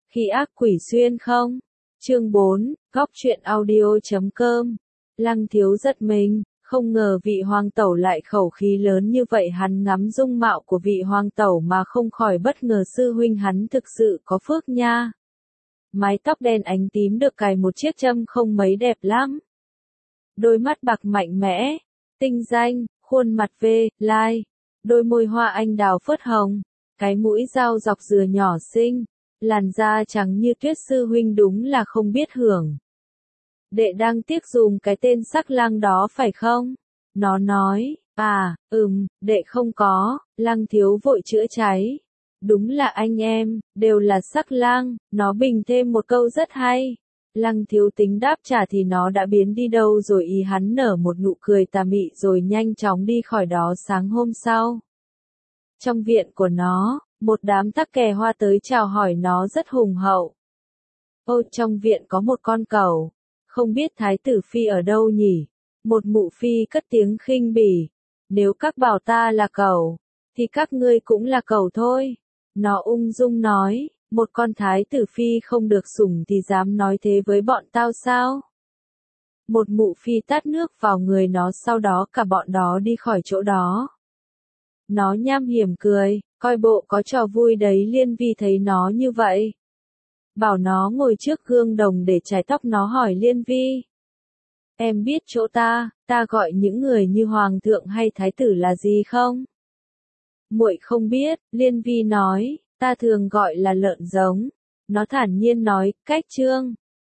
Khi ác quỷ xuyên không? Chương 4, góc truyện audio.com. Lăng Thiếu giật mình, không ngờ vị hoàng tẩu lại khẩu khí lớn như vậy. Hắn ngắm dung mạo của vị hoàng tẩu mà không khỏi bất ngờ, sư huynh hắn thực sự có phước nha. Mái tóc đen ánh tím được cài một chiếc châm không mấy đẹp lắm. Đôi mắt bạc mạnh mẽ, tinh danh, khuôn mặt lai, đôi môi hoa anh đào phớt hồng, cái mũi dao dọc dừa nhỏ xinh, làn da trắng như tuyết, sư huynh đúng là không biết hưởng. Đệ đang tiếc dùng cái tên Sắc Lang đó phải không? Nó nói, đệ không có. Lăng Thiếu vội chữa cháy. Đúng là anh em, đều là Sắc Lang. Nó bình thêm một câu rất hay. Lăng Thiếu tính đáp trả thì nó đã biến đi đâu rồi. Ý hắn nở một nụ cười tà mị rồi nhanh chóng đi khỏi đó. Sáng hôm sau, trong viện của nó, một đám tắc kè hoa tới chào hỏi nó rất hùng hậu. Ôi, trong viện có một con cẩu, không biết Thái tử Phi ở đâu nhỉ? Một mụ phi cất tiếng khinh bỉ. Nếu các bảo ta là cẩu, thì các ngươi cũng là cẩu thôi. Nó ung dung nói, một con Thái tử Phi không được sủng thì dám nói thế với bọn tao sao? Một mụ phi tát nước vào người nó, sau đó cả bọn đó đi khỏi chỗ đó. Nó nham hiểm cười, coi bộ có trò vui đấy. Liên Vi thấy nó như vậy, bảo nó ngồi trước gương đồng để chải tóc. Nó hỏi Liên Vi, em biết chỗ ta gọi những người như hoàng thượng hay thái tử là gì không? Muội không biết. Liên Vi nói, ta thường gọi là lợn giống. Nó thản nhiên nói, cách trương,